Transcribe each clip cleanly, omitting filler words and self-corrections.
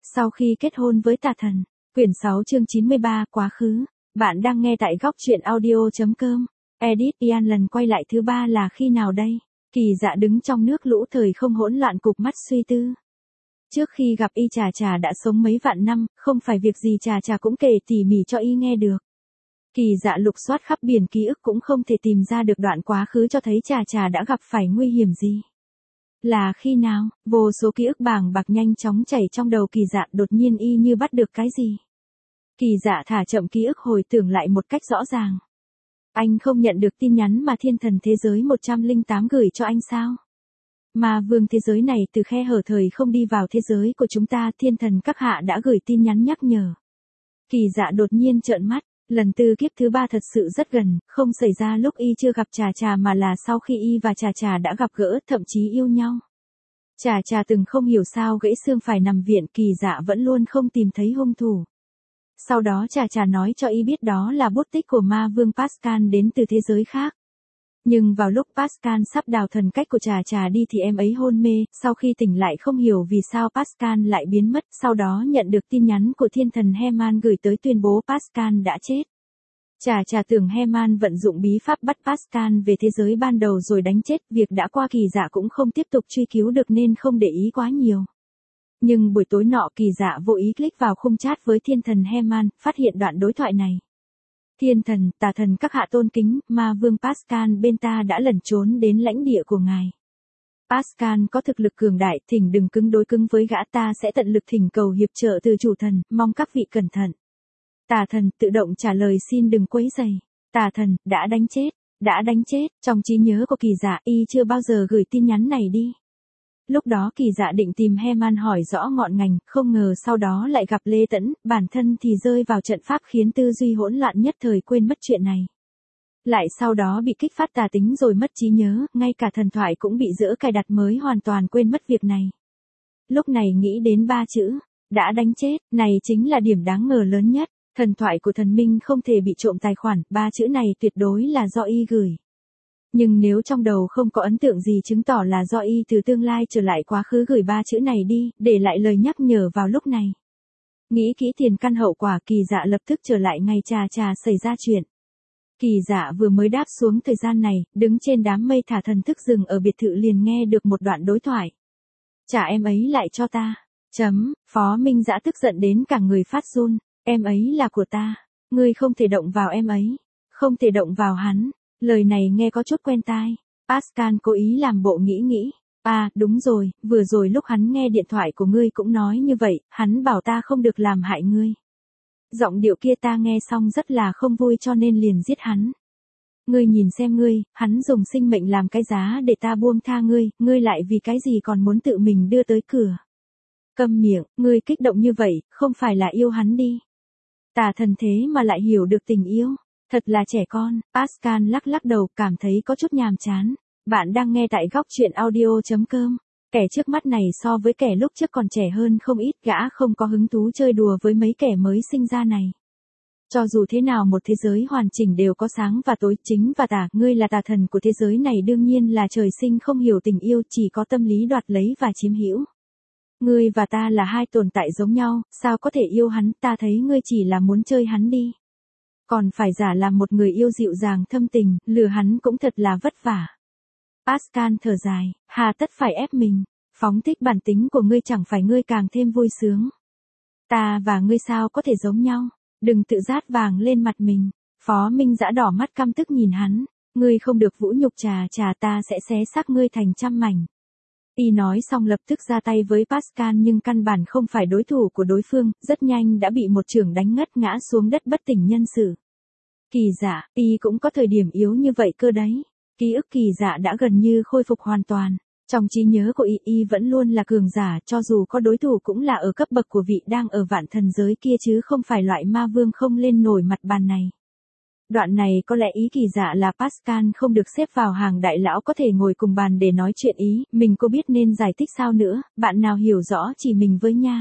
Sau khi kết hôn với tà thần, quyển 6 chương 93 quá khứ, bạn đang nghe tại góc truyện audio.com. Edit Ian lần quay lại thứ 3 là khi nào đây? Kỳ Dạ đứng trong nước lũ thời không hỗn loạn cụp mắt suy tư. Trước khi gặp y Trà đã sống mấy vạn năm, không phải việc gì Trà cũng kể tỉ mỉ cho y nghe được. Kỳ Dạ lục soát khắp biển ký ức cũng không thể tìm ra được đoạn quá khứ cho thấy Trà đã gặp phải nguy hiểm gì. Là khi nào? Vô số ký ức bàng bạc nhanh chóng chảy trong đầu Kỳ Dạ, đột nhiên y như bắt được cái gì. Kỳ Dạ thả chậm ký ức hồi tưởng lại một cách rõ ràng. Anh không nhận được tin nhắn mà thiên thần thế giới 108 gửi cho anh sao? Mà vương thế giới này từ khe hở thời không đi vào thế giới của chúng ta, thiên thần các hạ đã gửi tin nhắn nhắc nhở. Kỳ Dạ đột nhiên trợn mắt, lần tư kiếp thứ 3 thật sự rất gần, không xảy ra lúc y chưa gặp Trà mà là sau khi y và Trà đã gặp gỡ, thậm chí yêu nhau. Trà từng không hiểu sao gãy xương phải nằm viện, Kỳ Dạ vẫn luôn không tìm thấy hung thủ. Sau đó Trà nói cho y biết đó là bút tích của ma vương Pascal đến từ thế giới khác. Nhưng vào lúc Pascal sắp đào thần cách của Trà đi thì em ấy hôn mê, sau khi tỉnh lại không hiểu vì sao Pascal lại biến mất, sau đó nhận được tin nhắn của thiên thần Herman gửi tới tuyên bố Pascal đã chết. Trà tưởng Herman vận dụng bí pháp bắt Pascal về thế giới ban đầu rồi đánh chết, việc đã qua Kỳ Dạ cũng không tiếp tục truy cứu được nên không để ý quá nhiều. Nhưng buổi tối nọ Kỳ Dạ vô ý click vào khung chat với thiên thần Herman, phát hiện đoạn đối thoại này. Thiên thần, tà thần các hạ tôn kính, ma vương Pascal bên ta đã lẩn trốn đến lãnh địa của ngài. Pascal có thực lực cường đại, thỉnh đừng cứng đối cứng với gã, ta sẽ tận lực thỉnh cầu hiệp trợ từ chủ thần, mong các vị cẩn thận. Tà thần tự động trả lời xin đừng quấy rầy. Tà thần, đã đánh chết, trong trí nhớ của Kỳ Dạ y chưa bao giờ gửi tin nhắn này đi. Lúc đó Kỳ Dạ định tìm Herman hỏi rõ ngọn ngành, không ngờ sau đó lại gặp Lê Tẫn, bản thân thì rơi vào trận pháp khiến tư duy hỗn loạn nhất thời quên mất chuyện này. Lại sau đó bị kích phát tà tính rồi mất trí nhớ, ngay cả thần thoại cũng bị dỡ cài đặt mới hoàn toàn quên mất việc này. Lúc này nghĩ đến 3 chữ, đã đánh chết, này chính là điểm đáng ngờ lớn nhất. Thần thoại của thần minh không thể bị trộm tài khoản, 3 chữ này tuyệt đối là do y gửi. Nhưng nếu trong đầu không có ấn tượng gì chứng tỏ là do y từ tương lai trở lại quá khứ gửi 3 chữ này đi, để lại lời nhắc nhở vào lúc này. Nghĩ kỹ tiền căn hậu quả, Kỳ Dạ lập tức trở lại ngày Trà xảy ra chuyện. Kỳ Dạ vừa mới đáp xuống thời gian này, đứng trên đám mây thả thần thức rừng ở biệt thự liền nghe được một đoạn đối thoại. Trả em ấy lại cho ta. Phó Minh Dã tức giận đến cả người phát run. Em ấy là của ta. Ngươi không thể động vào em ấy. Không thể động vào hắn. Lời này nghe có chút quen tai. Pascal cố ý làm bộ nghĩ. À, đúng rồi, vừa rồi lúc hắn nghe điện thoại của ngươi cũng nói như vậy, hắn bảo ta không được làm hại ngươi. Giọng điệu kia ta nghe xong rất là không vui cho nên liền giết hắn. Ngươi nhìn xem ngươi, hắn dùng sinh mệnh làm cái giá để ta buông tha ngươi lại vì cái gì còn muốn tự mình đưa tới cửa. Câm miệng, ngươi kích động như vậy, không phải là yêu hắn đi. Tà thần thế mà lại hiểu được tình yêu. Thật là trẻ con. Pascal lắc đầu, cảm thấy có chút nhàm chán. Bạn đang nghe tại góc truyện audio.com. Kẻ trước mắt này so với kẻ lúc trước còn trẻ hơn không ít, gã không có hứng thú chơi đùa với mấy kẻ mới sinh ra này. Cho dù thế nào một thế giới hoàn chỉnh đều có sáng và tối, chính và tà, ngươi là tà thần của thế giới này đương nhiên là trời sinh không hiểu tình yêu, chỉ có tâm lý đoạt lấy và chiếm hữu. Ngươi và ta là hai tồn tại giống nhau, sao có thể yêu hắn, ta thấy ngươi chỉ là muốn chơi hắn đi. Còn phải giả làm một người yêu dịu dàng thâm tình, lừa hắn cũng thật là vất vả. Pascal thở dài, hà tất phải ép mình, phóng thích bản tính của ngươi chẳng phải ngươi càng thêm vui sướng. Ta và ngươi sao có thể giống nhau, đừng tự rát vàng lên mặt mình. Phó Minh Dã đỏ mắt căm tức nhìn hắn, ngươi không được vũ nhục Trà, ta sẽ xé xác ngươi thành trăm mảnh. Y nói xong lập tức ra tay với Pascal nhưng căn bản không phải đối thủ của đối phương, rất nhanh đã bị một chưởng đánh ngất ngã xuống đất bất tỉnh nhân sự. Kỳ Dạ, y cũng có thời điểm yếu như vậy cơ đấy. Ký ức Kỳ Dạ đã gần như khôi phục hoàn toàn. Trong trí nhớ của y vẫn luôn là cường giả, cho dù có đối thủ cũng là ở cấp bậc của vị đang ở vạn thần giới kia chứ không phải loại ma vương không lên nổi mặt bàn này. Đoạn này có lẽ ý Kỳ Dạ là Pascal không được xếp vào hàng đại lão có thể ngồi cùng bàn để nói chuyện ý, mình có biết nên giải thích sao nữa, bạn nào hiểu rõ chỉ mình với nha.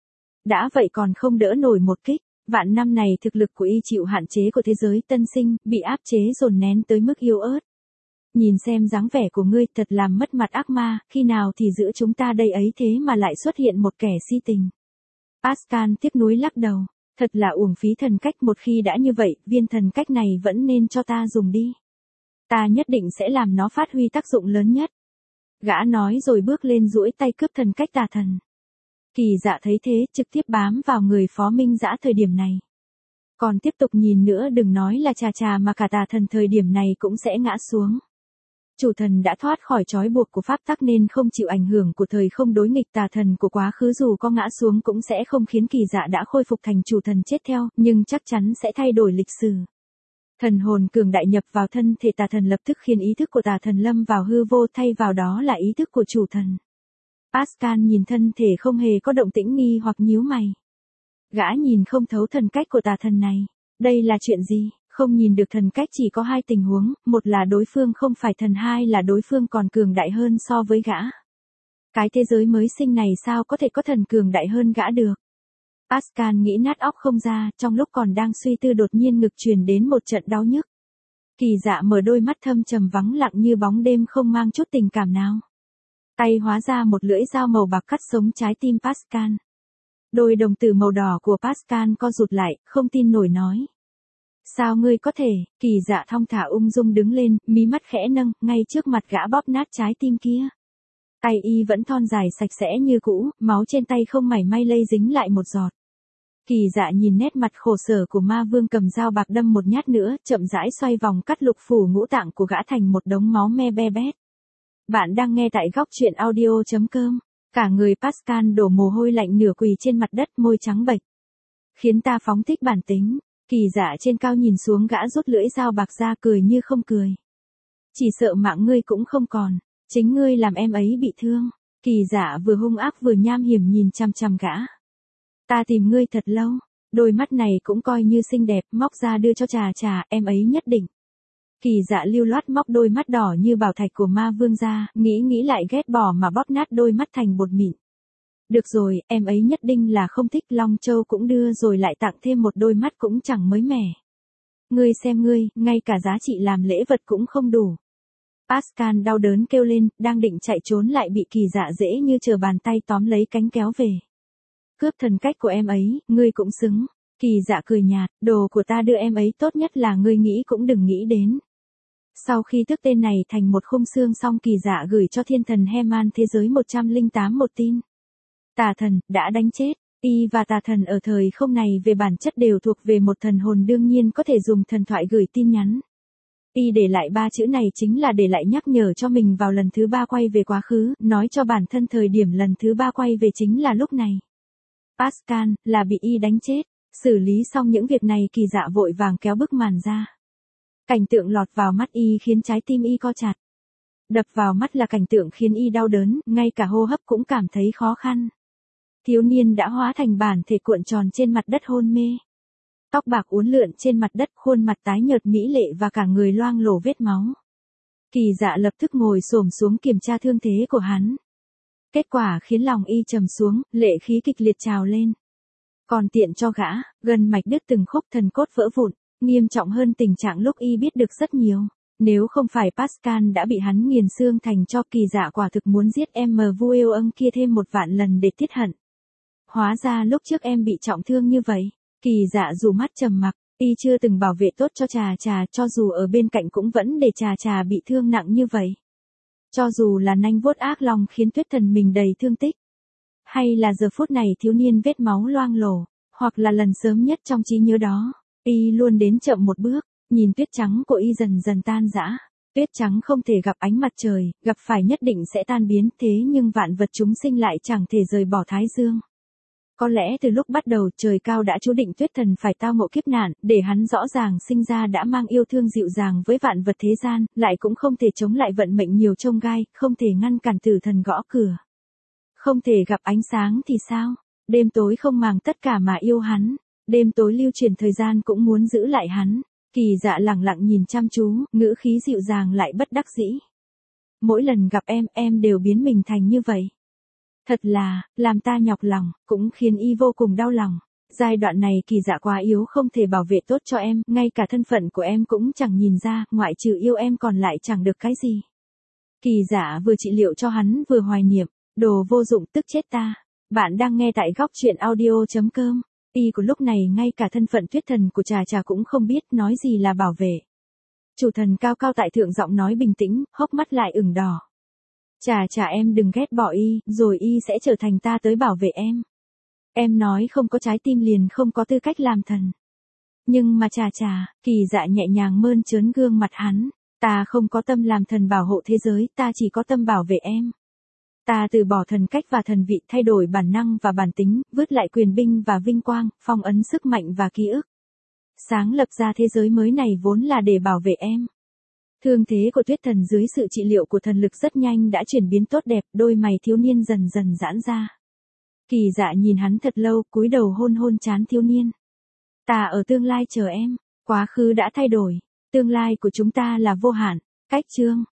Đã vậy còn không đỡ nổi một kích, vạn năm này thực lực của y chịu hạn chế của thế giới tân sinh, bị áp chế dồn nén tới mức yếu ớt. Nhìn xem dáng vẻ của ngươi thật làm mất mặt ác ma, khi nào thì giữa chúng ta đây ấy thế mà lại xuất hiện một kẻ si tình. Pascal tiếc nuối lắc đầu. Thật là uổng phí thần cách, một khi đã như vậy, viên thần cách này vẫn nên cho ta dùng đi. Ta nhất định sẽ làm nó phát huy tác dụng lớn nhất. Gã nói rồi bước lên duỗi tay cướp thần cách tà thần. Kỳ Dạ thấy thế, trực tiếp bám vào người Phó Minh Dã thời điểm này. Còn tiếp tục nhìn nữa, đừng nói là chà mà cả tà thần thời điểm này cũng sẽ ngã xuống. Chủ thần đã thoát khỏi trói buộc của pháp tắc nên không chịu ảnh hưởng của thời không đối nghịch, tà thần của quá khứ dù có ngã xuống cũng sẽ không khiến Kỳ Dạ đã khôi phục thành chủ thần chết theo, nhưng chắc chắn sẽ thay đổi lịch sử. Thần hồn cường đại nhập vào thân thể tà thần lập tức khiến ý thức của tà thần lâm vào hư vô, thay vào đó là ý thức của chủ thần. Pascal nhìn thân thể không hề có động tĩnh, nghi hoặc nhíu mày. Gã nhìn không thấu thần cách của tà thần này. Đây là chuyện gì? Không nhìn được thần cách chỉ có hai tình huống, một là đối phương không phải thần, hai là đối phương còn cường đại hơn so với gã. Cái thế giới mới sinh này sao có thể có thần cường đại hơn gã được? Pascal nghĩ nát óc không ra, trong lúc còn đang suy tư đột nhiên ngực truyền đến một trận đau nhức. Kỳ Dạ mở đôi mắt thâm trầm vắng lặng như bóng đêm, không mang chút tình cảm nào. Tay hóa ra một lưỡi dao màu bạc cắt sống trái tim Pascal. Đôi đồng tử màu đỏ của Pascal co rụt lại, không tin nổi nói. Sao ngươi có thể? Kỳ Dạ thong thả ung dung đứng lên, mí mắt khẽ nâng, ngay trước mặt gã bóp nát trái tim kia. Tay y vẫn thon dài sạch sẽ như cũ, máu trên tay không mảy may lây dính lại một giọt. Kỳ Dạ nhìn nét mặt khổ sở của ma vương, cầm dao bạc đâm một nhát nữa, chậm rãi xoay vòng cắt lục phủ ngũ tạng của gã thành một đống máu me be bét. Bạn đang nghe tại góc truyện audio.com. Cả người Pascal đổ mồ hôi lạnh, nửa quỳ trên mặt đất, môi trắng bệch. Khiến ta phóng thích bản tính. Kỳ Dạ trên cao nhìn xuống gã, rút lưỡi dao bạc ra, cười như không cười. Chỉ sợ mạng ngươi cũng không còn. Chính ngươi làm em ấy bị thương. Kỳ Dạ vừa hung ác vừa nham hiểm nhìn chằm chằm gã. Ta tìm ngươi thật lâu. Đôi mắt này cũng coi như xinh đẹp, móc ra đưa cho trà, em ấy nhất định. Kỳ Dạ lưu loát móc đôi mắt đỏ như bảo thạch của ma vương ra, nghĩ lại ghét bỏ mà bóp nát đôi mắt thành bột mịn. Được rồi, em ấy nhất định là không thích, Long Châu cũng đưa rồi lại tặng thêm một đôi mắt cũng chẳng mới mẻ. Ngươi xem ngươi, ngay cả giá trị làm lễ vật cũng không đủ. Pascal đau đớn kêu lên, đang định chạy trốn lại bị Kỳ Dạ dễ như trở bàn tay tóm lấy cánh kéo về. Cướp thần cách của em ấy, ngươi cũng xứng. Kỳ Dạ cười nhạt, đồ của ta đưa em ấy tốt nhất là ngươi nghĩ cũng đừng nghĩ đến. Sau khi thức tên này thành một khung xương xong, Kỳ Dạ gửi cho thiên thần Heman thế giới 108 một tin. Tà thần, đã đánh chết. Y và tà thần ở thời không này về bản chất đều thuộc về một thần hồn, đương nhiên có thể dùng thần thoại gửi tin nhắn. Y để lại 3 chữ này chính là để lại nhắc nhở cho mình vào lần thứ 3 quay về quá khứ, nói cho bản thân thời điểm lần thứ 3 quay về chính là lúc này. Pascal, là bị Y đánh chết. Xử lý xong những việc này, Kỳ Dạ vội vàng kéo bức màn ra. Cảnh tượng lọt vào mắt Y khiến trái tim Y co chặt. Đập vào mắt là cảnh tượng khiến Y đau đớn, ngay cả hô hấp cũng cảm thấy khó khăn. Thiếu niên đã hóa thành bản thể cuộn tròn trên mặt đất hôn mê. Tóc bạc uốn lượn trên mặt đất, khuôn mặt tái nhợt mỹ lệ và cả người loang lổ vết máu. Kỳ Dạ lập tức ngồi xổm xuống kiểm tra thương thế của hắn. Kết quả khiến lòng Y trầm xuống, lệ khí kịch liệt trào lên. Còn tiện cho gã, gân mạch đứt từng khúc, thần cốt vỡ vụn, nghiêm trọng hơn tình trạng lúc Y biết được rất nhiều. Nếu không phải Pascal đã bị hắn nghiền xương thành tro, Kỳ Dạ quả thực muốn giết em Vu Yêu Ưng kia thêm 1 vạn lần để tiết hận. Hóa ra lúc trước em bị trọng thương như vậy. Kỳ Dạ dù mắt trầm mặc, Y chưa từng bảo vệ tốt cho trà, cho dù ở bên cạnh cũng vẫn để trà bị thương nặng như vậy. Cho dù là nanh vuốt ác long khiến Tuyết Thần mình đầy thương tích, hay là giờ phút này thiếu niên vết máu loang lổ, hoặc là lần sớm nhất trong trí nhớ đó, Y luôn đến chậm một bước, nhìn tuyết trắng của Y dần dần tan rã. Tuyết trắng không thể gặp ánh mặt trời, gặp phải nhất định sẽ tan biến, thế nhưng vạn vật chúng sinh lại chẳng thể rời bỏ Thái Dương. Có lẽ từ lúc bắt đầu trời cao đã chú định Tuyết Thần phải tao ngộ kiếp nạn, để hắn rõ ràng sinh ra đã mang yêu thương dịu dàng với vạn vật thế gian, lại cũng không thể chống lại vận mệnh nhiều chông gai, không thể ngăn cản tử thần gõ cửa. Không thể gặp ánh sáng thì sao? Đêm tối không màng tất cả mà yêu hắn. Đêm tối lưu truyền thời gian cũng muốn giữ lại hắn. Kỳ Dạ lặng lặng nhìn chăm chú, ngữ khí dịu dàng lại bất đắc dĩ. Mỗi lần gặp em đều biến mình thành như vậy. Thật là, làm ta nhọc lòng, cũng khiến Y vô cùng đau lòng. Giai đoạn này Kỳ Dạ quá yếu, không thể bảo vệ tốt cho em, ngay cả thân phận của em cũng chẳng nhìn ra, ngoại trừ yêu em còn lại chẳng được cái gì. Kỳ Dạ vừa trị liệu cho hắn vừa hoài niệm, đồ vô dụng tức chết ta. Bạn đang nghe tại góc chuyện audio.com. Y của lúc này ngay cả thân phận tuyết thần của Trà cũng không biết, nói gì là bảo vệ. Chủ thần cao cao tại thượng giọng nói bình tĩnh, hốc mắt lại ửng đỏ. Trà em đừng ghét bỏ y, rồi y sẽ trở thành ta tới bảo vệ em. Em nói không có trái tim liền không có tư cách làm thần. Nhưng mà Trà, Kỳ Dạ nhẹ nhàng mơn trớn gương mặt hắn. Ta không có tâm làm thần bảo hộ thế giới, ta chỉ có tâm bảo vệ em. Ta từ bỏ thần cách và thần vị, thay đổi bản năng và bản tính, vứt lại quyền binh và vinh quang, phong ấn sức mạnh và ký ức. Sáng lập ra thế giới mới này vốn là để bảo vệ em. Thương thế của tuyết thần dưới sự trị liệu của thần lực rất nhanh đã chuyển biến tốt đẹp, đôi mày thiếu niên dần dần giãn ra. Kỳ Dạ nhìn hắn thật lâu, cúi đầu hôn trán thiếu niên. Ta ở tương lai chờ em, quá khứ đã thay đổi, tương lai của chúng ta là vô hạn. Cách chương